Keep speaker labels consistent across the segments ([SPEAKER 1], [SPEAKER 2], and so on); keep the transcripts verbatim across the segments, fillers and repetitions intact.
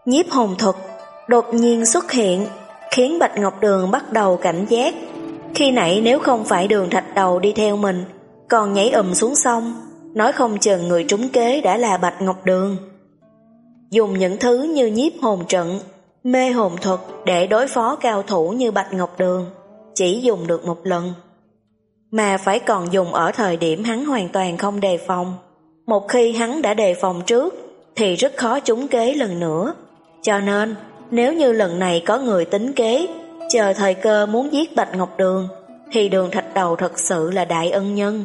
[SPEAKER 1] Nhiếp hồn thuật đột nhiên xuất hiện, khiến Bạch Ngọc Đường bắt đầu cảnh giác. Khi nãy nếu không phải Đường Thạch Đầu đi theo mình, còn nhảy ùm xuống sông, nói không chừng người trúng kế đã là Bạch Ngọc Đường. Dùng những thứ như nhiếp hồn trận, mê hồn thuật để đối phó cao thủ như Bạch Ngọc Đường chỉ dùng được một lần, mà phải còn dùng ở thời điểm hắn hoàn toàn không đề phòng. Một khi hắn đã đề phòng trước thì rất khó trúng kế lần nữa. Cho nên nếu như lần này có người tính kế, chờ thời cơ muốn giết Bạch Ngọc Đường, thì Đường Thạch Đầu thật sự là đại ân nhân.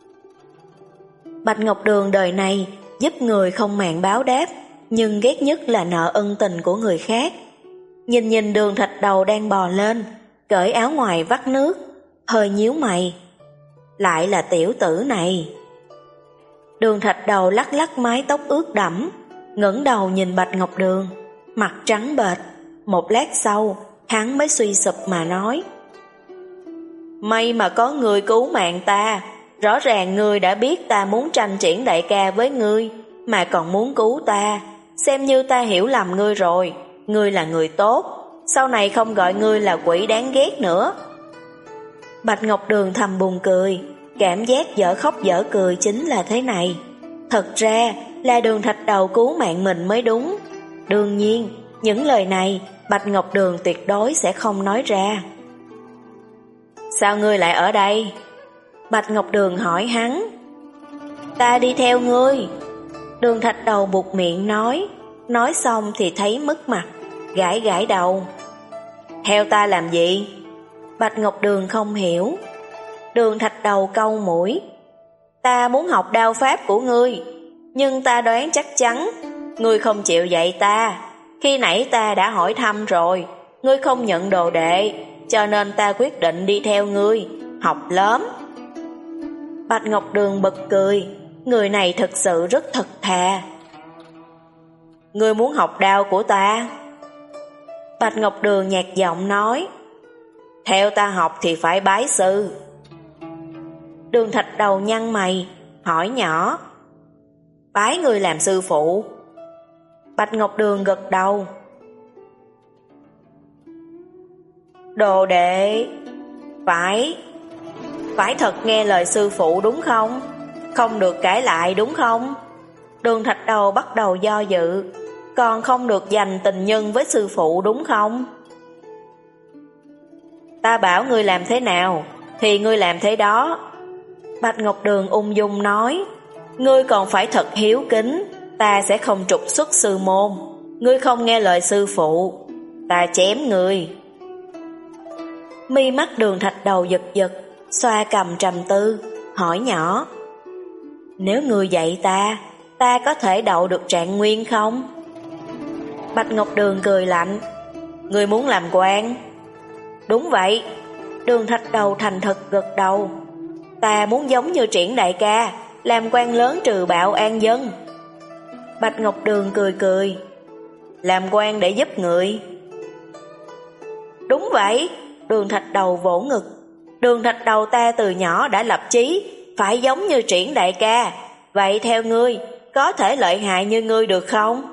[SPEAKER 1] Bạch Ngọc Đường đời này giúp người không màng báo đáp, nhưng ghét nhất là nợ ân tình của người khác. Nhìn nhìn Đường Thạch Đầu đang bò lên, cởi áo ngoài vắt nước, hơi nhíu mày. Lại là tiểu tử này. Đường Thạch Đầu lắc lắc mái tóc ướt đẫm, ngẩng đầu nhìn Bạch Ngọc Đường, mặt trắng bệch. Một lát sau, hắn mới suy sụp mà nói: May mà có người cứu mạng ta. Rõ ràng ngươi đã biết ta muốn tranh triển đại ca với ngươi, mà còn muốn cứu ta. Xem như ta hiểu lầm ngươi rồi. Ngươi là người tốt, sau này không gọi ngươi là quỷ đáng ghét nữa. Bạch Ngọc Đường thầm buồn cười. Cảm giác dở khóc dở cười chính là thế này. Thật ra là Đường Thạch Đầu cứu mạng mình mới đúng. Đương nhiên, những lời này Bạch Ngọc Đường tuyệt đối sẽ không nói ra. Sao ngươi lại ở đây? Bạch Ngọc Đường hỏi hắn. Ta đi theo ngươi. Đường Thạch Đầu buột miệng nói. Nói xong thì thấy mất mặt, gãi gãi đầu. Theo ta làm gì? Bạch Ngọc Đường không hiểu. Đường Thạch Đầu cau mũi. Ta muốn học đao pháp của ngươi, nhưng ta đoán chắc chắn ngươi không chịu dạy ta. Khi nãy ta đã hỏi thăm rồi, ngươi không nhận đồ đệ, cho nên ta quyết định đi theo ngươi, học lớn. Bạch Ngọc Đường bật cười. Người này thật sự rất thật thà. Ngươi muốn học đao của ta? Bạch Ngọc Đường nhạt giọng nói. Theo ta học thì phải bái sư. Đường Thạch Đầu nhăn mày, hỏi nhỏ. Bái người làm sư phụ? Bạch Ngọc Đường gật đầu. Đồ đệ. Phải. Phải thật nghe lời sư phụ đúng không? Không được cãi lại đúng không? Đường Thạch Đầu bắt đầu do dự. Còn không được giành tình nhân với sư phụ đúng không? Ta bảo ngươi làm thế nào thì ngươi làm thế đó. Bạch Ngọc Đường ung dung nói. Ngươi còn phải thật hiếu kính, ta sẽ không trục xuất sư môn. Ngươi không nghe lời sư phụ, ta chém ngươi. Mi mắt Đường Thạch Đầu giật giật, xoa cằm trầm tư, hỏi nhỏ. Nếu ngươi dạy ta, ta có thể đậu được trạng nguyên không? Bạch Ngọc Đường cười lạnh. Ngươi muốn làm quan? Đúng vậy. Đường Thạch Đầu thành thật gật đầu. Ta muốn giống như Triển đại ca, làm quan lớn trừ bạo an dân. Bạch Ngọc Đường cười cười. Làm quan để giúp người. Đúng vậy. Đường Thạch Đầu vỗ ngực. Đường Thạch Đầu ta từ nhỏ đã lập chí phải giống như Triển đại ca. Vậy theo ngươi, có thể lợi hại như ngươi được không?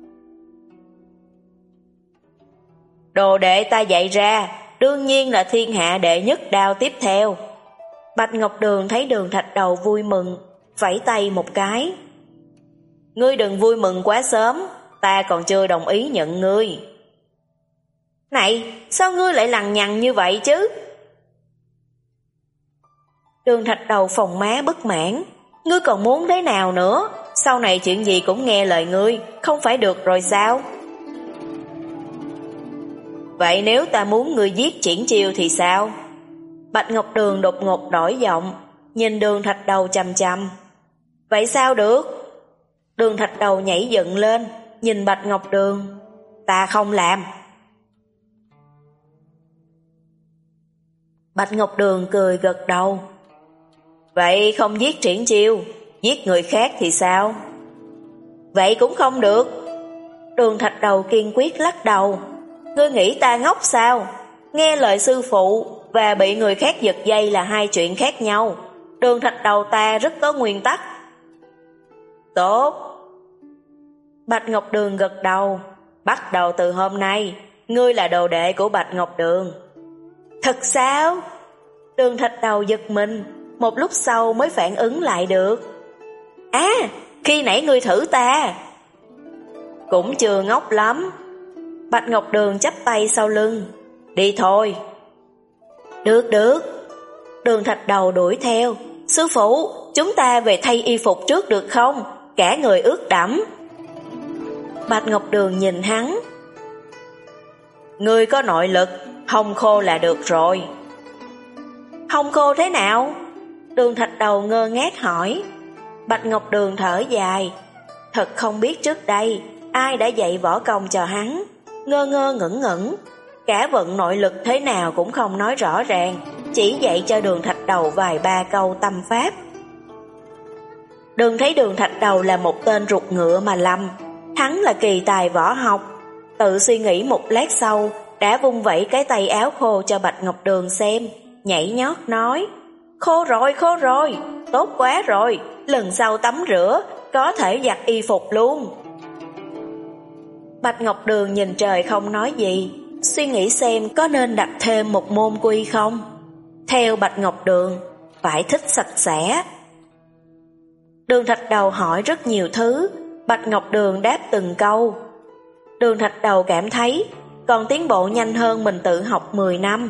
[SPEAKER 1] Đồ đệ ta dạy ra đương nhiên là thiên hạ đệ nhất đao tiếp theo. Bạch Ngọc Đường thấy Đường Thạch Đầu vui mừng, vẫy tay một cái. Ngươi đừng vui mừng quá sớm, ta còn chưa đồng ý nhận ngươi. Này, sao ngươi lại lằng nhằng như vậy chứ? Đường Thạch Đầu phồng má bất mãn. Ngươi còn muốn thế nào nữa? Sau này chuyện gì cũng nghe lời ngươi, không phải được rồi sao? Vậy nếu ta muốn ngươi giết Triển Chiêu thì sao? Bạch Ngọc Đường đột ngột đổi giọng, nhìn Đường Thạch Đầu chằm chằm. Vậy sao được? Đường Thạch Đầu nhảy dựng lên, nhìn Bạch Ngọc Đường. Ta không làm. Bạch Ngọc Đường cười gật đầu. Vậy không giết Triển Chiêu, giết người khác thì sao? Vậy cũng không được. Đường Thạch Đầu kiên quyết lắc đầu. Ngươi nghĩ ta ngốc sao? Nghe lời sư phụ và bị người khác giật dây là hai chuyện khác nhau. Đường Thạch Đầu ta rất có nguyên tắc. Tốt. Bạch Ngọc Đường gật đầu. bắt đầu từ hôm nay, ngươi là đồ đệ của Bạch Ngọc Đường. Thật sao? Đường Thạch Đầu giật mình, một lúc sau mới phản ứng lại được. À, khi nãy ngươi thử ta. Cũng chưa ngốc lắm. Bạch Ngọc Đường chắp tay sau lưng. Đi thôi. Được được. Đường Thạch Đầu đuổi theo. Sư phụ, chúng ta về thay y phục trước được không? Cả người ướt đẫm. Bạch Ngọc Đường nhìn hắn. Ngươi có nội lực, hong khô là được rồi. Hong khô thế nào? Đường Thạch Đầu ngơ ngác hỏi. Bạch Ngọc Đường thở dài. Thật không biết trước đây ai đã dạy võ công cho hắn. Ngơ ngơ ngẩn ngẩn, cả vận nội lực thế nào cũng không nói rõ ràng, chỉ dạy cho Đường Thạch Đầu vài ba câu tâm pháp. Đừng thấy Đường Thạch Đầu là một tên ruột ngựa mà lầm, hắn là kỳ tài võ học. Tự suy nghĩ một lát sau, đã vung vẩy cái tay áo khô cho Bạch Ngọc Đường xem, nhảy nhót nói: khô rồi, khô rồi, tốt quá rồi, lần sau tắm rửa, có thể giặt y phục luôn. Bạch Ngọc Đường nhìn trời không nói gì, suy nghĩ xem có nên đặt thêm một môn quy không. Theo Bạch Ngọc Đường, phải thích sạch sẽ. Đường Thạch Đầu hỏi rất nhiều thứ, Bạch Ngọc Đường đáp từng câu. Đường Thạch Đầu cảm thấy còn tiến bộ nhanh hơn mình tự học mười năm.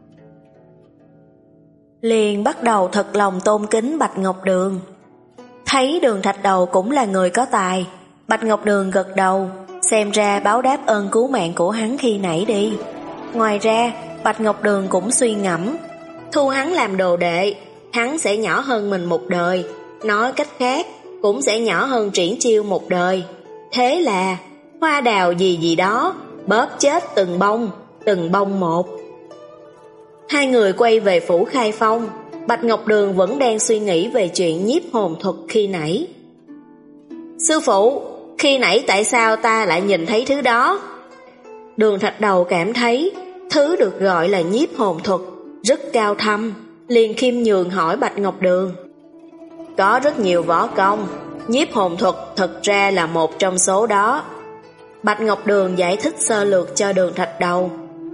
[SPEAKER 1] Liền bắt đầu thật lòng tôn kính Bạch Ngọc Đường. Thấy Đường Thạch Đầu cũng là người có tài, Bạch Ngọc Đường gật đầu, xem ra báo đáp ơn cứu mạng của hắn khi nãy đi. Ngoài ra, Bạch Ngọc Đường cũng suy ngẫm, thu hắn làm đồ đệ, hắn sẽ nhỏ hơn mình một đời, nói cách khác, cũng sẽ nhỏ hơn Triển Chiêu một đời. Thế là, hoa đào gì gì đó, bóp chết từng bông, từng bông một. Hai người quay về phủ Khai Phong, Bạch Ngọc Đường vẫn đang suy nghĩ về chuyện nhiếp hồn thuật khi nãy. Sư phụ, khi nãy tại sao ta lại nhìn thấy thứ đó? Đường Thạch Đầu cảm thấy thứ được gọi là nhiếp hồn thuật rất cao thâm, liền khiêm nhường hỏi Bạch Ngọc Đường. Có rất nhiều võ công, nhiếp hồn thuật thật ra là một trong số đó. Bạch Ngọc Đường giải thích sơ lược cho Đường Thạch Đầu.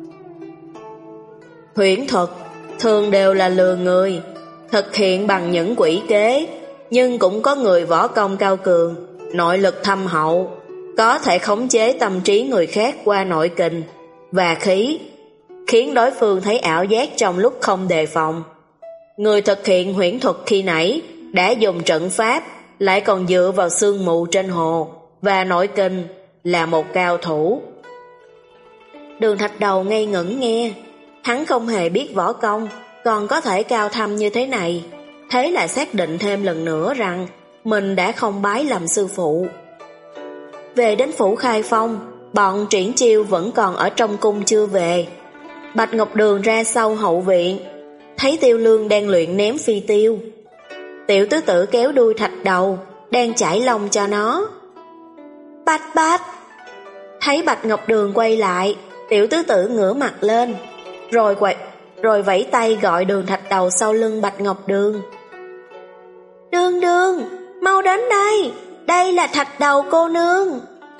[SPEAKER 1] Huyễn thuật thường đều là lừa người, thực hiện bằng những quỷ kế, nhưng cũng có người võ công cao cường, nội lực thâm hậu, có thể khống chế tâm trí người khác qua nội kình và khí, khiến đối phương thấy ảo giác trong lúc không đề phòng. Người thực hiện huyễn thuật khi nãy đã dùng trận pháp, lại còn dựa vào sương mù trên hồ và nội kình, là một cao thủ. Đường Thạch Đầu ngây ngẩn nghe, hắn không hề biết võ công, còn có thể cao thâm như thế này, thế là xác định thêm lần nữa rằng mình đã không bái lầm sư phụ. Về đến phủ Khai Phong, bọn Triển Chiêu vẫn còn ở trong cung chưa về. Bạch Ngọc Đường ra sau hậu viện, thấy Tiêu Lương đang luyện ném phi tiêu. Tiểu tứ tử kéo đuôi Thạch Đầu, đang chải lông cho nó. Bạch Bạch! Thấy Bạch Ngọc Đường quay lại, tiểu tứ tử ngửa mặt lên, rồi quay, rồi vẫy tay gọi Đường Thạch Đầu sau lưng Bạch Ngọc Đường. Đường đường, mau đến đây, đây là Thạch Đầu cô nương.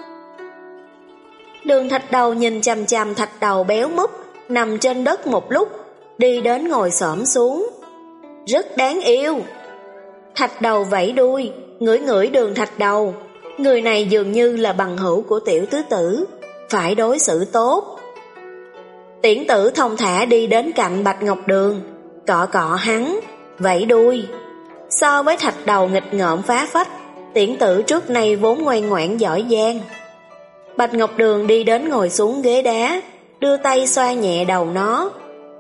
[SPEAKER 1] Đường Thạch Đầu nhìn chằm chằm Thạch Đầu béo múp nằm trên đất một lúc, đi đến ngồi xổm xuống. Rất đáng yêu. Thạch Đầu vẫy đuôi, ngửi ngửi Đường Thạch Đầu. Người này dường như là bằng hữu của tiểu tứ tử, phải đối xử tốt. Tiễn Tử thông thả đi đến cạnh Bạch Ngọc Đường, cọ cọ hắn, vẫy đuôi. So với Thạch Đầu nghịch ngợm phá phách, Tiễn Tử trước nay vốn ngoan ngoãn giỏi giang. Bạch Ngọc Đường đi đến ngồi xuống ghế đá, đưa tay xoa nhẹ đầu nó.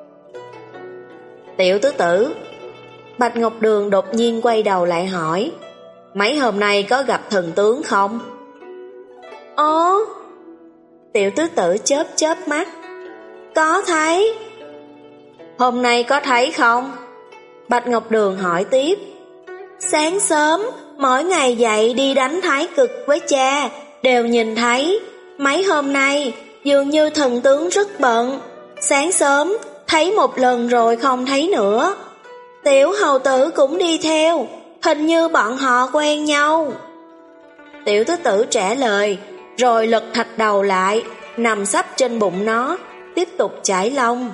[SPEAKER 1] Tiểu tứ tử. Bạch Ngọc Đường đột nhiên quay đầu lại hỏi, mấy hôm nay có gặp thần tướng không? Ồ. Tiểu tứ tử chớp chớp mắt. Có thấy. Hôm nay có thấy không? Bạch Ngọc Đường hỏi tiếp. Sáng sớm, mỗi ngày dậy đi đánh thái cực với cha, đều nhìn thấy. Mấy hôm nay, dường như thần tướng rất bận. Sáng sớm, thấy một lần rồi không thấy nữa. Tiểu hầu tử cũng đi theo, hình như bọn họ quen nhau. Tiểu tứ tử trả lời, rồi lật thạch đầu lại, nằm sấp trên bụng nó, tiếp tục chải lông.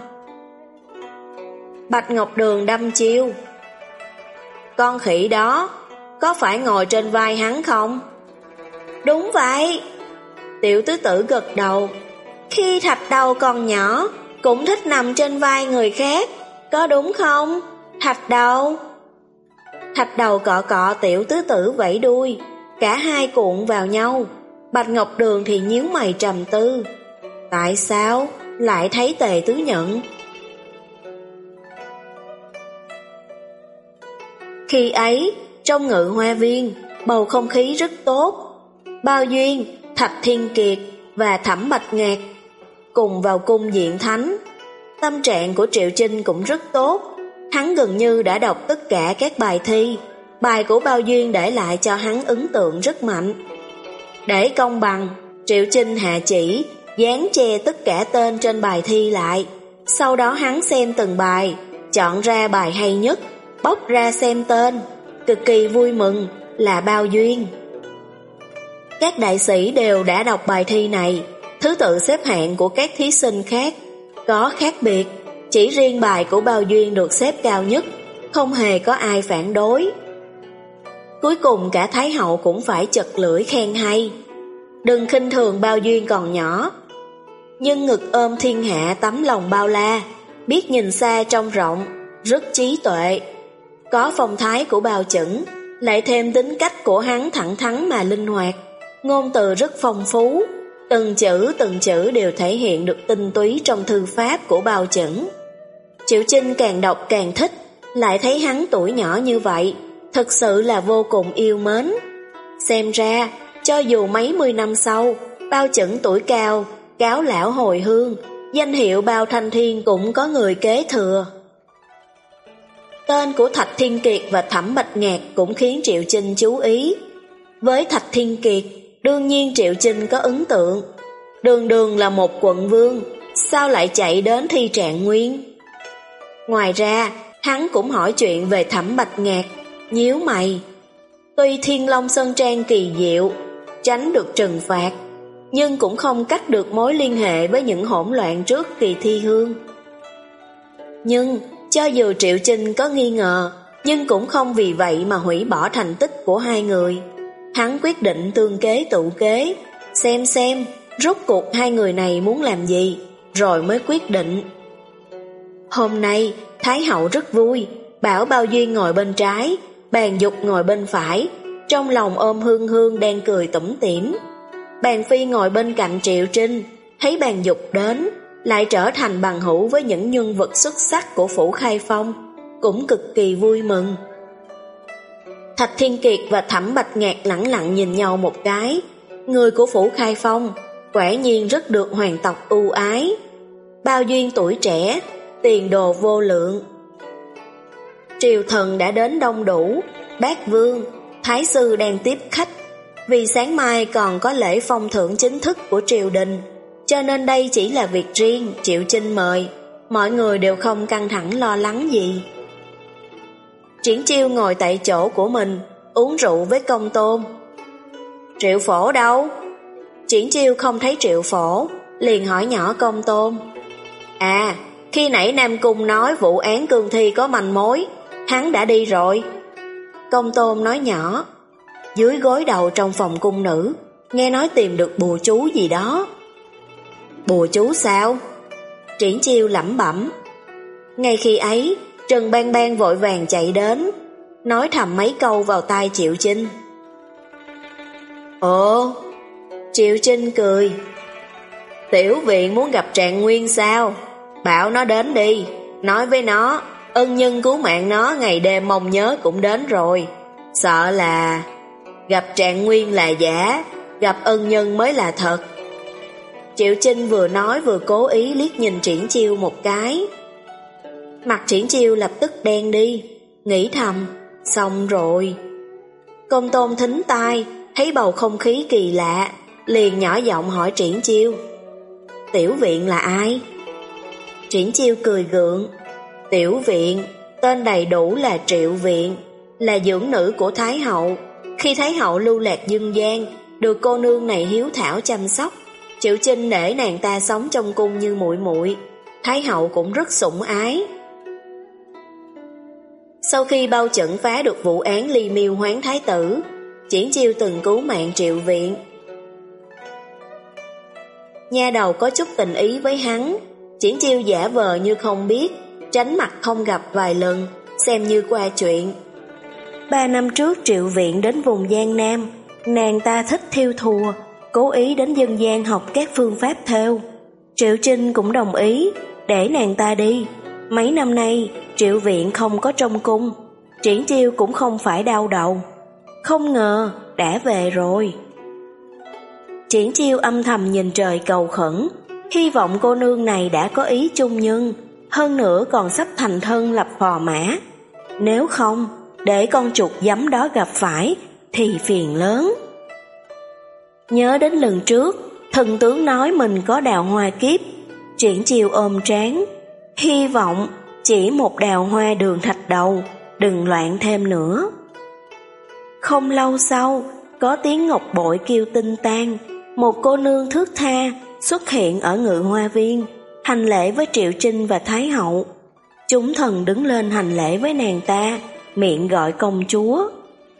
[SPEAKER 1] Bạch Ngọc Đường đâm chiêu: con khỉ đó, có phải ngồi trên vai hắn không? Đúng vậy. Tiểu tứ tử gật đầu. Khi thạch đầu còn nhỏ, cũng thích nằm trên vai người khác, có đúng không, thạch đầu? Thạch đầu cọ cọ tiểu tứ tử vẫy đuôi, cả hai cuộn vào nhau. Bạch Ngọc Đường thì nhíu mày trầm tư. Tại sao lại thấy Tề Tứ Nhận? Khi ấy, trong Ngự Hoa Viên, bầu không khí rất tốt. Bao Duyên, Thạch Thiên Kiệt và Thẩm Bạch Ngạc cùng vào cung diện thánh. Tâm trạng của Triệu Chinh cũng rất tốt. Hắn gần như đã đọc tất cả các bài thi. Bài của Bao Duyên để lại cho hắn ấn tượng rất mạnh. Để công bằng, Triệu Chinh hạ chỉ dán che tất cả tên trên bài thi lại. Sau đó hắn xem từng bài, chọn ra bài hay nhất, bóc ra xem tên. Cực kỳ vui mừng là Bao Duyên. Các đại sĩ đều đã đọc bài thi này. Thứ tự xếp hạng của các thí sinh khác có khác biệt, chỉ riêng bài của Bao Duyên được xếp cao nhất, không hề có ai phản đối. Cuối cùng cả Thái hậu cũng phải chật lưỡi khen hay. Đừng khinh thường Bao Duyên còn nhỏ, nhưng ngực ôm thiên hạ tấm lòng bao la, biết nhìn xa trông rộng, rất trí tuệ. Có phong thái của Bao Chẩn, lại thêm tính cách của hắn thẳng thắn mà linh hoạt, ngôn từ rất phong phú, từng chữ từng chữ đều thể hiện được tinh túy trong thư pháp của Bao Chẩn. Triệu Chinh càng đọc càng thích, lại thấy hắn tuổi nhỏ như vậy, thực sự là vô cùng yêu mến. Xem ra, cho dù mấy mươi năm sau, Bao Chẩn tuổi cao, cáo lão hồi hương, danh hiệu Bao Thanh Thiên cũng có người kế thừa. Tên của Thạch Thiên Kiệt và Thẩm Bạch Ngạc cũng khiến Triệu Chinh chú ý. Với Thạch Thiên Kiệt, đương nhiên Triệu Chinh có ấn tượng. Đường đường là một quận vương, sao lại chạy đến thi Trạng Nguyên? Ngoài ra, hắn cũng hỏi chuyện về Thẩm Bạch Ngạc, nhíu mày. Tuy Thiên Long Sơn Trang kỳ diệu, tránh được trừng phạt, nhưng cũng không cắt được mối liên hệ với những hỗn loạn trước kỳ thi hương. Nhưng, cho dù Triệu Chinh có nghi ngờ, nhưng cũng không vì vậy mà hủy bỏ thành tích của hai người. Hắn quyết định tương kế tụ kế, xem xem rốt cuộc hai người này muốn làm gì, rồi mới quyết định. Hôm nay, Thái hậu rất vui, bảo Bao Duyên ngồi bên trái, Bàn Dục ngồi bên phải, trong lòng ôm Hương Hương đang cười tủm tỉm. Bàn Phi ngồi bên cạnh Triệu Trinh, thấy Bàn Dục đến, lại trở thành bằng hữu với những nhân vật xuất sắc của phủ Khai Phong, cũng cực kỳ vui mừng. Thạch Thiên Kiệt và Thẩm Bạch Ngạc lẳng lặng nhìn nhau một cái. Người của phủ Khai Phong quả nhiên rất được hoàng tộc ưu ái. Bao Duyên tuổi trẻ, tiền đồ vô lượng. Triều thần đã đến đông đủ, bác vương, thái sư đang tiếp khách. Vì sáng mai còn có lễ phong thưởng chính thức của triều đình, cho nên đây chỉ là việc riêng, Triệu Chinh mời, mọi người đều không căng thẳng lo lắng gì. Triển Chiêu ngồi tại chỗ của mình, uống rượu với Công Tôn. Triệu Phổ đâu? Triển Chiêu không thấy Triệu Phổ, liền hỏi nhỏ Công Tôn. À, khi nãy Nam Cung nói vụ án cương thi có manh mối, hắn đã đi rồi. Công Tôn nói nhỏ, dưới gối đầu trong phòng cung nữ, nghe nói tìm được bùa chú gì đó. Bùa chú sao? Triển Chiêu lẩm bẩm. Ngay khi ấy, Trần Bang Bang vội vàng chạy đến, nói thầm mấy câu vào tai Triệu Chinh. Ồ, Triệu Chinh cười. Tiểu viện muốn gặp Trạng Nguyên sao? Bảo nó đến đi, nói với nó, ân nhân cứu mạng nó ngày đêm mong nhớ cũng đến rồi. Sợ là gặp Trạng Nguyên là giả, gặp ân nhân mới là thật. Triệu Chinh vừa nói vừa cố ý liếc nhìn Triển Chiêu một cái. Mặt Triển Chiêu lập tức đen đi, nghĩ thầm, xong rồi. Công Tôn thính tai, thấy bầu không khí kỳ lạ, liền nhỏ giọng hỏi Triển Chiêu. Tiểu viện là ai? Triển Chiêu cười gượng. Tiểu viện, tên đầy đủ là Triệu Viện, là dưỡng nữ của Thái hậu. Khi Thái hậu lưu lạc dương gian, được cô nương này hiếu thảo chăm sóc. Triệu Chinh để nàng ta sống trong cung như muội muội, Thái hậu cũng rất sủng ái. Sau khi Bao Chẩn phá được vụ án ly miêu hoán thái tử, Triển Chiêu từng cứu mạng Triệu Viện. Nha đầu có chút tình ý với hắn, Triển Chiêu giả vờ như không biết, tránh mặt không gặp vài lần, xem như qua chuyện. Ba năm trước Triệu Viện đến vùng Giang Nam, nàng ta thích thêu thùa, cố ý đến dân gian học các phương pháp thêu. Triệu Trinh cũng đồng ý, để nàng ta đi. Mấy năm nay, Triệu Viện không có trong cung, Triển Chiêu cũng không phải đau đầu. Không ngờ, đã về rồi. Triển Chiêu âm thầm nhìn trời cầu khẩn, hy vọng cô nương này đã có ý chung nhân, hơn nữa còn sắp thành thân lập phò mã. Nếu không, để con chuột giấm đó gặp phải, thì phiền lớn. Nhớ đến lần trước, thần tướng nói mình có đào hoa kiếp, Triển Chiêu ôm trán, hy vọng chỉ một đào hoa đường thạch đầu, đừng loạn thêm nữa. Không lâu sau, có tiếng ngọc bội kêu tinh tan, một cô nương thước tha xuất hiện ở Ngự Hoa Viên, hành lễ với Triệu Trinh và Thái hậu. Chúng thần đứng lên hành lễ với nàng ta, miệng gọi công chúa.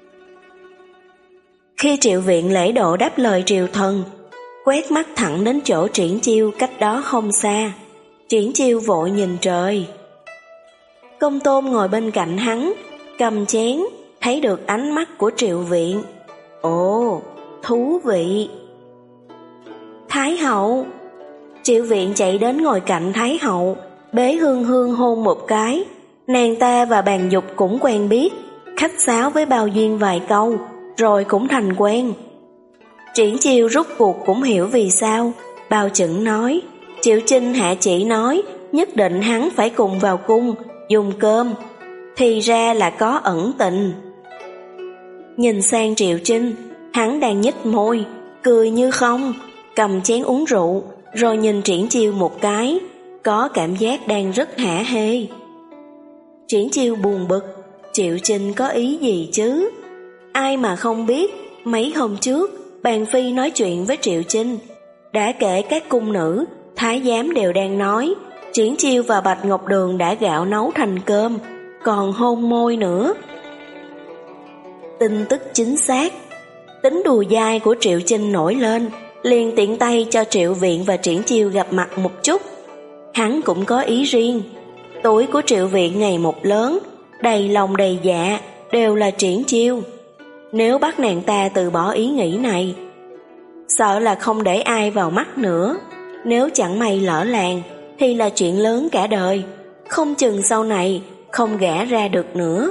[SPEAKER 1] Khi Triệu Viện lễ độ đáp lời triều thần, quét mắt thẳng đến chỗ Triển Chiêu cách đó không xa. Triển Chiêu vội nhìn trời. Công Tôn ngồi bên cạnh hắn, cầm chén, thấy được ánh mắt của Triệu Viện. Ồ, thú vị. Thái hậu. Triệu Viện chạy đến ngồi cạnh Thái hậu, bế Hương Hương hôn một cái. Nàng ta và Bàn Dục cũng quen biết, khách sáo với Bao Duyên vài câu, rồi cũng thành quen. Triển Chiêu rút cuộc cũng hiểu vì sao Bao Chẩn nói Triệu Chinh hạ chỉ nói nhất định hắn phải cùng vào cung dùng cơm, thì ra là có ẩn tình. Nhìn sang Triệu Chinh, hắn đang nhếch môi, cười như không, cầm chén uống rượu, rồi nhìn Triển Chiêu một cái, có cảm giác đang rất hả hê. Triển Chiêu buồn bực, Triệu Chinh có ý gì chứ? Ai mà không biết, mấy hôm trước, Bàn Phi nói chuyện với Triệu Chinh, đã kể các cung nữ, thái giám đều đang nói, Triển Chiêu và Bạch Ngọc Đường đã gạo nấu thành cơm, còn hôn môi nữa. Tin tức chính xác. Tính đùa dai của Triệu Chinh nổi lên, liền tiện tay cho Triệu Viện và Triển Chiêu gặp mặt một chút. Hắn cũng có ý riêng. Tuổi của Triệu Viện ngày một lớn, đầy lòng đầy dạ, đều là Triển Chiêu. Nếu bắt nàng ta từ bỏ ý nghĩ này, sợ là không để ai vào mắt nữa. Nếu chẳng may lỡ làng, thì là chuyện lớn cả đời, không chừng sau này không gả ra được nữa.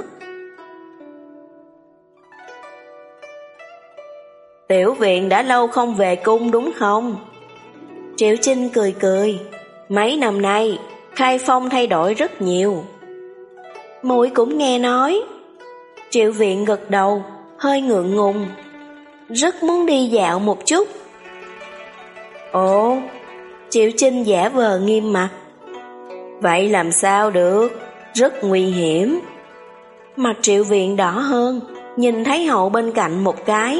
[SPEAKER 1] Tiểu Viện đã lâu không về cung đúng không? Triệu Chinh cười cười, mấy năm nay Khai Phong thay đổi rất nhiều. Muội cũng nghe nói. Triệu Viện gật đầu, hơi ngượng ngùng, rất muốn đi dạo một chút. Ồ, Triệu Chinh giả vờ nghiêm mặt. Vậy làm sao được, rất nguy hiểm. Mặt Triệu Viện đỏ hơn, nhìn Thái hậu bên cạnh một cái.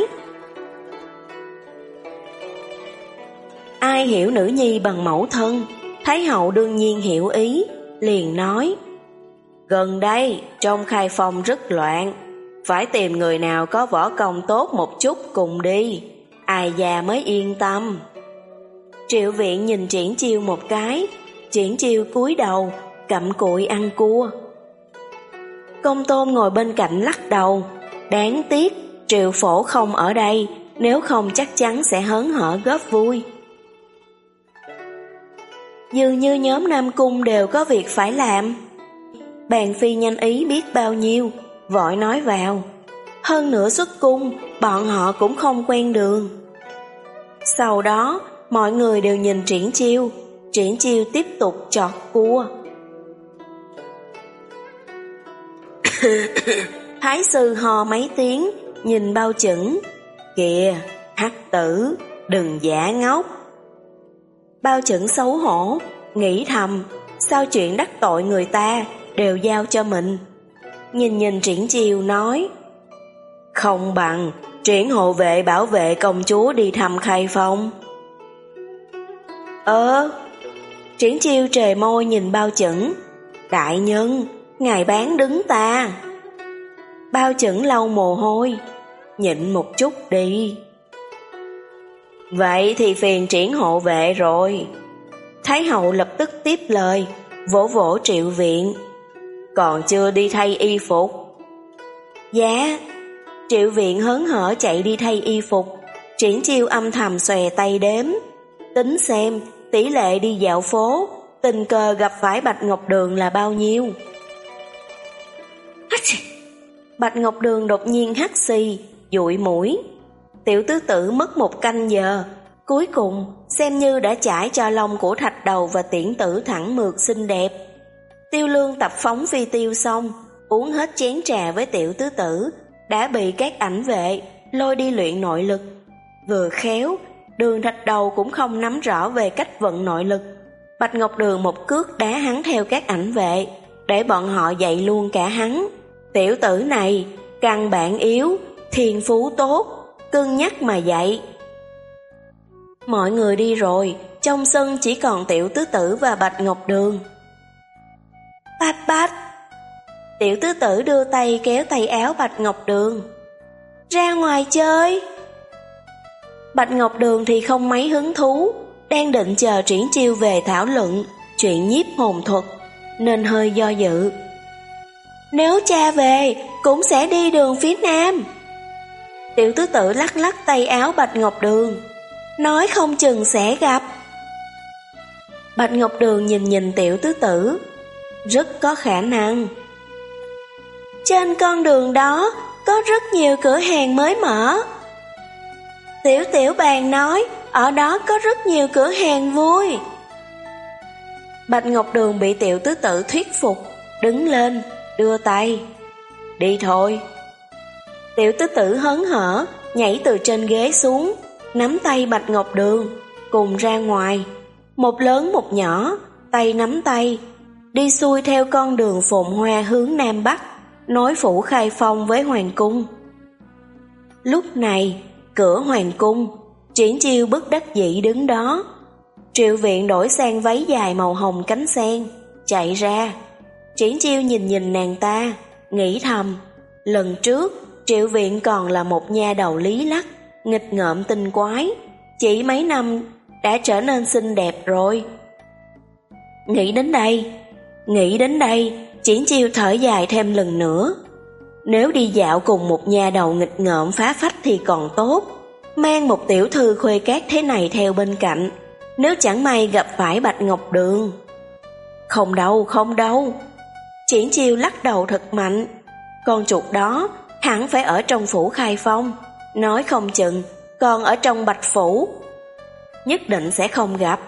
[SPEAKER 1] Ai hiểu nữ nhi bằng mẫu thân, Thái hậu đương nhiên hiểu ý, liền nói: gần đây trong Khai Phong rất loạn, phải tìm người nào có võ công tốt một chút cùng đi, ai già mới yên tâm. Triệu Viện nhìn Triển Chiêu một cái, Triển Chiêu cúi đầu, cặm cụi ăn cua. Công Tôn ngồi bên cạnh lắc đầu, đáng tiếc Triệu Phổ không ở đây, nếu không chắc chắn sẽ hớn hở góp vui. Dường như nhóm Nam Cung đều có việc phải làm. Bàn Phi nhanh ý biết bao nhiêu, vội nói vào. Hơn nữa xuất cung, bọn họ cũng không quen đường. Sau đó, mọi người đều nhìn Triển Chiêu. Triển Chiêu tiếp tục chọt cua. Thái sư hò mấy tiếng, nhìn Bao Chẩn. Kìa, hắc tử, đừng giả ngốc. Bao Chẩn xấu hổ, nghĩ thầm, sao chuyện đắc tội người ta đều giao cho mình. Nhìn nhìn Triển Chiêu nói, không bằng Triển hộ vệ bảo vệ công chúa đi thăm Khai Phong. Ờ, Triển Chiêu trề môi nhìn Bao Chững. Đại nhân, ngài bán đứng ta. Bao Chững lau mồ hôi. Nhịn một chút đi. Vậy thì phiền Triển hộ vệ rồi. Thái hậu lập tức tiếp lời, vỗ vỗ Triệu Viện. Còn chưa đi thay y phục? Dạ. Triệu Viện hớn hở chạy đi thay y phục. Triển Chiêu âm thầm xòe tay đếm, tính xem tỷ lệ đi dạo phố tình cờ gặp phải Bạch Ngọc Đường là bao nhiêu. Bạch Ngọc Đường đột nhiên hắt xì, dụi mũi. Tiểu tứ tử mất một canh giờ, cuối cùng xem như đã trải cho lông của Thạch Đầu và Tiễn Tử thẳng mượt xinh đẹp. Tiêu Lương tập phóng phi tiêu xong, uống hết chén trà với tiểu tứ tử, đã bị các ảnh vệ lôi đi luyện nội lực. Vừa khéo, Đường Thạch Đầu cũng không nắm rõ về cách vận nội lực. Bạch Ngọc Đường một cước đá hắn theo các ảnh vệ, để bọn họ dạy luôn cả hắn. Tiểu tử này, căn bản yếu, thiên phú tốt, cân nhắc mà dạy. Mọi người đi rồi, trong sân chỉ còn tiểu tứ tử và Bạch Ngọc Đường. Bạch Bạch! Tiểu tứ tử đưa tay kéo tay áo Bạch Ngọc Đường. Ra ngoài chơi! Bạch Ngọc Đường thì không mấy hứng thú, đang định chờ Triển Chiêu về thảo luận chuyện nhiếp hồn thuật, nên hơi do dự. Nếu cha về, cũng sẽ đi đường phía nam. Tiểu tứ tử lắc lắc tay áo Bạch Ngọc Đường, nói không chừng sẽ gặp. Bạch Ngọc Đường nhìn nhìn tiểu tứ tử, rất có khả năng. Trên con đường đó có rất nhiều cửa hàng mới mở. Tiểu tiểu bàn nói ở đó có rất nhiều cửa hàng vui. Bạch Ngọc Đường bị tiểu tứ tử thuyết phục, đứng lên, đưa tay. Đi thôi. Tiểu tứ tử hớn hở, nhảy từ trên ghế xuống, nắm tay Bạch Ngọc Đường, cùng ra ngoài. Một lớn một nhỏ, tay nắm tay, đi xuôi theo con đường phồn hoa hướng Nam Bắc, nối phủ Khai Phong với Hoàng Cung. Lúc này, cửa Hoàng Cung, Triển Chiêu bất đắc dĩ đứng đó. Triệu Viện đổi sang váy dài màu hồng cánh sen, chạy ra. Triển Chiêu nhìn nhìn nàng ta, nghĩ thầm, lần trước Triệu Viện còn là một nha đầu lý lắc, nghịch ngợm tinh quái, chỉ mấy năm đã trở nên xinh đẹp rồi. Nghĩ đến đây, nghĩ đến đây, Triển Chiêu thở dài thêm lần nữa. Nếu đi dạo cùng một nha đầu nghịch ngợm phá phách thì còn tốt, mang một tiểu thư khuê cát thế này theo bên cạnh, nếu chẳng may gặp phải Bạch Ngọc Đường. Không đâu, không đâu. Triển Chiêu lắc đầu thật mạnh. Con chuột đó hẳn phải ở trong phủ Khai Phong, nói không chừng còn ở trong Bạch Phủ. Nhất định sẽ không gặp.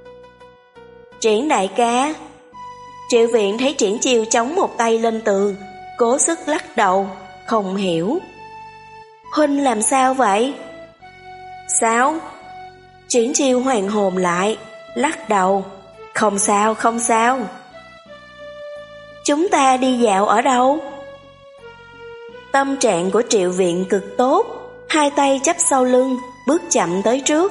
[SPEAKER 1] Triển đại ca. Triệu Viện thấy Triển Chiêu chống một tay lên tường, cố sức lắc đầu, không hiểu. Huynh làm sao vậy? Sao? Triển Chiêu hoàn hồn lại, lắc đầu. Không sao, không sao. Chúng ta đi dạo ở đâu? Tâm trạng của Triệu Viện cực tốt, hai tay chắp sau lưng, bước chậm tới trước.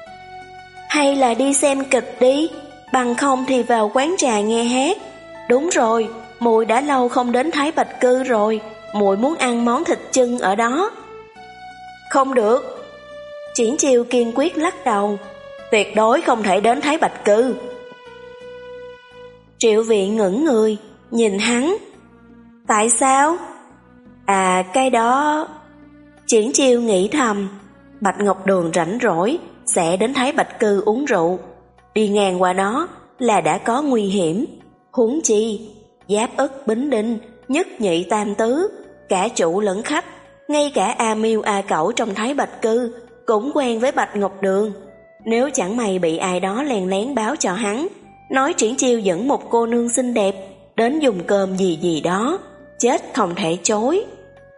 [SPEAKER 1] Hay là đi xem kịch đi, bằng không thì vào quán trà nghe hát. Đúng rồi, muội đã lâu không đến Thái Bạch Cư rồi, muội muốn ăn món thịt chưng ở đó. Không được. Triển Chiêu kiên quyết lắc đầu, tuyệt đối không thể đến Thái Bạch Cư. Triệu Viện ngẩn người, nhìn hắn. Tại sao? À, cái đó... Triển Chiêu nghĩ thầm, Bạch Ngọc Đường rảnh rỗi sẽ đến Thái Bạch Cư uống rượu, đi ngang qua đó là đã có nguy hiểm. Huống chi Giáp Ất Bính Đinh, Nhất Nhị Tam Tứ, cả chủ lẫn khách, ngay cả A Miêu A Cẩu trong Thái Bạch Cư cũng quen với Bạch Ngọc Đường. Nếu chẳng may bị ai đó lén lén báo cho hắn, nói Triển Chiêu dẫn một cô nương xinh đẹp đến dùng cơm gì gì đó, chết không thể chối.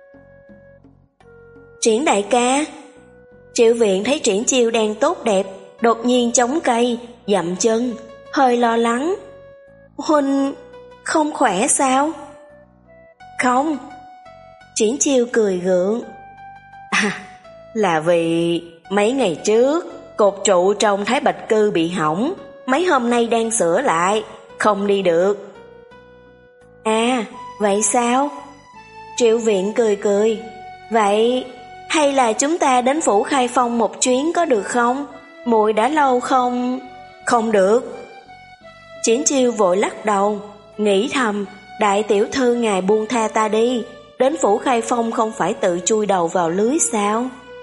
[SPEAKER 1] Triển đại ca. Triệu Viện thấy Triển Chiêu đang tốt đẹp, đột nhiên chống cây, dậm chân, hơi lo lắng. Huynh không khỏe sao? Không. Triển Chiêu cười gượng. À, Là vì mấy ngày trước cột trụ trong Thái Bạch Cư bị hỏng, mấy hôm nay đang sửa lại, không đi được. À, vậy sao? Triệu Viện cười cười. Vậy hay là chúng ta đến phủ Khai Phong một chuyến có được không? Muội đã lâu không... Không được. Triển Chiêu vội lắc đầu, nghĩ thầm, đại tiểu thư ngài buông tha ta đi, đến phủ Khai Phong không phải tự chui đầu vào lưới sao?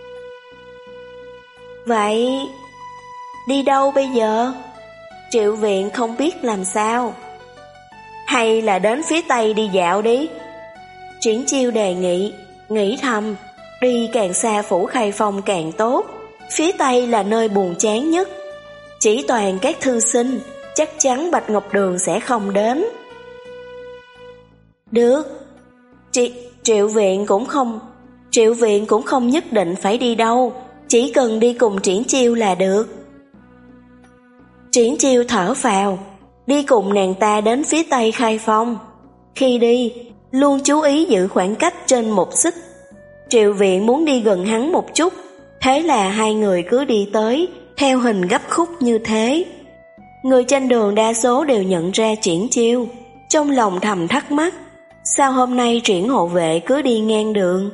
[SPEAKER 1] Vậy đi đâu bây giờ? Triệu Viện không biết làm sao. Hay là đến phía Tây đi dạo đi. Triển Chiêu đề nghị, nghĩ thầm, đi càng xa phủ Khai Phong càng tốt, phía Tây là nơi buồn chán nhất. Chỉ toàn các thư sinh, chắc chắn Bạch Ngọc Đường sẽ không đến. Được. Tri, Triệu Viện cũng không Triệu Viện cũng không nhất định phải đi đâu, chỉ cần đi cùng Triển Chiêu là được. Triển Chiêu thở phào, đi cùng nàng ta đến phía Tây Khai Phong. Khi đi, luôn chú ý giữ khoảng cách trên một xích. Triệu Viện muốn đi gần hắn một chút, thế là hai người cứ đi tới, theo hình gấp khúc như thế. Người trên đường đa số đều nhận ra Triển Chiêu, trong lòng thầm thắc mắc, sao hôm nay Triển hộ vệ cứ đi ngang đường?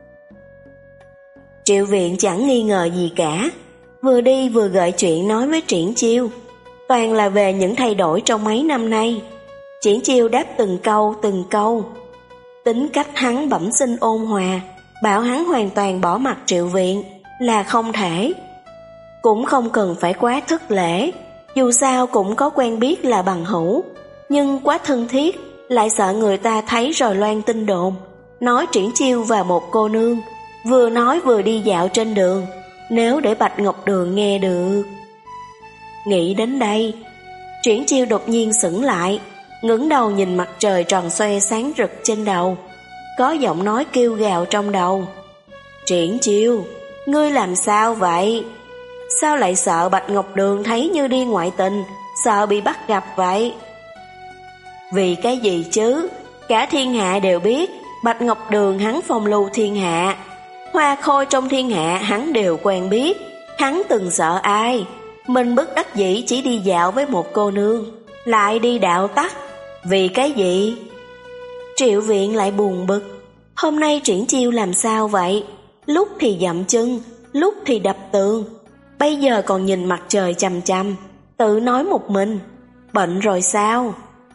[SPEAKER 1] Triệu Viện chẳng nghi ngờ gì cả, vừa đi vừa gợi chuyện nói với Triển Chiêu, toàn là về những thay đổi trong mấy năm nay. Triển Chiêu đáp từng câu từng câu. Tính cách hắn bẩm sinh ôn hòa, bảo hắn hoàn toàn bỏ mặt Triệu Viện là không thể. Cũng không cần phải quá thất lễ, dù sao cũng có quen biết là bằng hữu, nhưng quá thân thiết lại sợ người ta thấy rồi loan tin đồn, nói Triển Chiêu và một cô nương vừa nói vừa đi dạo trên đường, nếu để Bạch Ngọc Đường nghe được. Nghĩ đến đây, Triển Chiêu đột nhiên sững lại, ngẩng đầu nhìn mặt trời tròn xoe sáng rực trên đầu. Có giọng nói kêu gào trong đầu. Triển Chiêu, ngươi làm sao vậy? Sao lại sợ Bạch Ngọc Đường thấy như đi ngoại tình, sợ bị bắt gặp vậy? Vì cái gì chứ? Cả thiên hạ đều biết Bạch Ngọc Đường hắn phong lưu thiên hạ, hoa khôi trong thiên hạ hắn đều quen biết. Hắn từng sợ ai? Mình bất đắc dĩ chỉ đi dạo với một cô nương, lại đi đạo tắc. Vì cái gì? Triệu Viện lại buồn bực. Hôm nay Triển Chiêu làm sao vậy? Lúc thì dậm chân, lúc thì đập tường, bây giờ còn nhìn mặt trời chằm chằm, tự nói một mình. Bệnh rồi sao?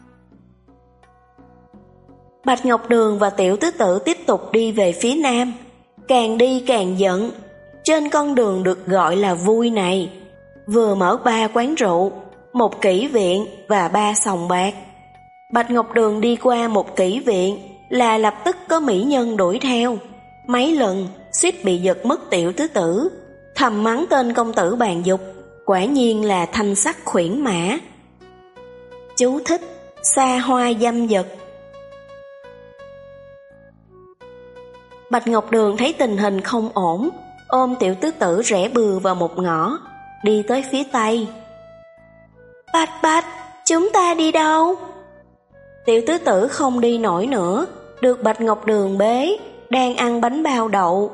[SPEAKER 1] Bạch Ngọc Đường và Tiểu Tứ Tử tiếp tục đi về phía nam. Càng đi càng giận. Trên con đường được gọi là vui này, vừa mở ba quán rượu, một kỹ viện và ba sòng bạc. Bạch Ngọc Đường đi qua một kỹ viện là lập tức có mỹ nhân đuổi theo. Mấy lần suýt bị giật mất Tiểu Tứ Tử, thầm mắng tên công tử bàn dục, quả nhiên là thanh sắc khuyển mã. Chú thích: xa hoa dâm dật. Bạch Ngọc Đường thấy tình hình không ổn, ôm Tiểu Tứ Tử rẽ bừa vào một ngõ, đi tới phía tây. Bạch Bạch, chúng ta đi đâu? Tiểu Tứ Tử không đi nổi nữa, được Bạch Ngọc Đường bế, đang ăn bánh bao đậu.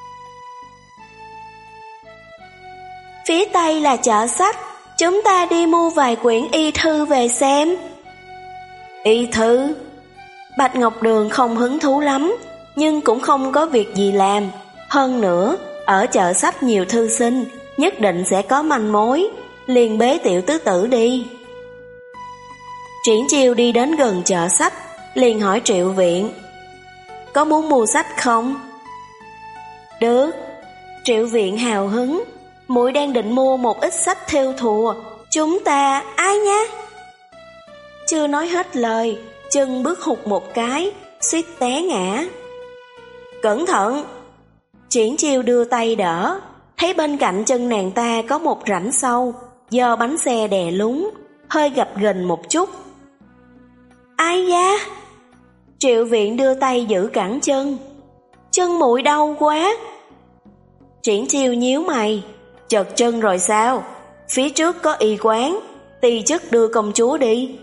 [SPEAKER 1] Phía tây là chợ sách, chúng ta đi mua vài quyển y thư về xem. Y thư? Bạch Ngọc Đường không hứng thú lắm, nhưng cũng không có việc gì làm. Hơn nữa, ở chợ sách nhiều thư sinh, nhất định sẽ có manh mối, liền bế Tiểu Tứ Tử đi. Triển Chiêu đi đến gần chợ sách, liền hỏi Triệu Viện, có muốn mua sách không? Được. Triệu Viện hào hứng, muội đang định mua một ít sách thêu thùa, chúng ta ai nhá? Chưa nói hết lời, chân bước hụt một cái, suýt té ngã. Cẩn thận! Triển Chiêu đưa tay đỡ, thấy bên cạnh chân nàng ta có một rãnh sâu, do bánh xe đè lún, hơi gập ghềnh một chút. Ai da? Triệu Viện đưa tay giữ cẳng chân. Chân muội đau quá. Triển Chiêu nhíu mày, chật chân rồi sao? Phía trước có y quán, ti chức đưa công chúa đi.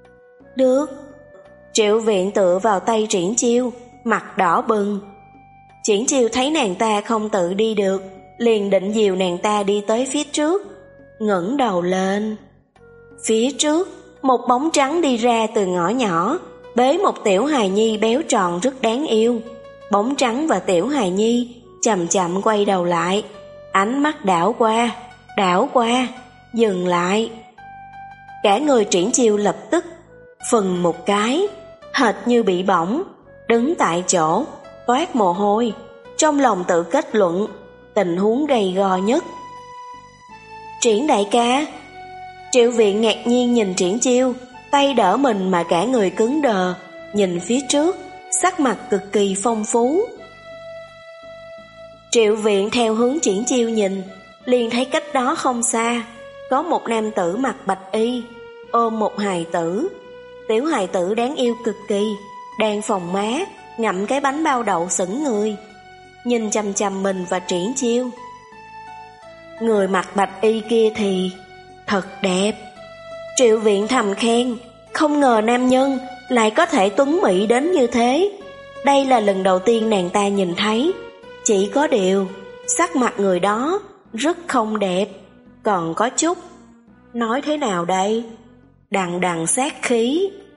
[SPEAKER 1] Được. Triệu Viện tựa vào tay Triển Chiêu, mặt đỏ bừng. Triển Chiêu thấy nàng ta không tự đi được, liền định dìu nàng ta đi tới phía trước. Ngẩng đầu lên. Phía trước, một bóng trắng đi ra từ ngõ nhỏ, bế một tiểu hài nhi béo tròn rất đáng yêu. Bóng trắng và tiểu hài nhi chậm chậm quay đầu lại, ánh mắt đảo qua, đảo qua, dừng lại. Cả người Triển Chiêu lập tức phừng một cái, hệt như bị bỏng, đứng tại chỗ, toát mồ hôi, trong lòng tự kết luận tình huống gay go nhất. Triển đại ca. Triệu Viện ngạc nhiên nhìn Triển Chiêu, tay đỡ mình mà cả người cứng đờ, nhìn phía trước, sắc mặt cực kỳ phong phú. Triệu Viện theo hướng Triển Chiêu nhìn, liền thấy cách đó không xa, có một nam tử mặc bạch y, ôm một hài tử. Tiểu hài tử đáng yêu cực kỳ, đang phồng má, ngậm cái bánh bao đậu sững người, nhìn chằm chằm mình và Triển Chiêu. Người mặc bạch y kia thì thật đẹp. Triệu Viện thầm khen, không ngờ nam nhân lại có thể tuấn mỹ đến như thế. Đây là lần đầu tiên nàng ta nhìn thấy. Chỉ có điều, sắc mặt người đó rất không đẹp, còn có chút, nói thế nào đây, đằng đằng sát khí.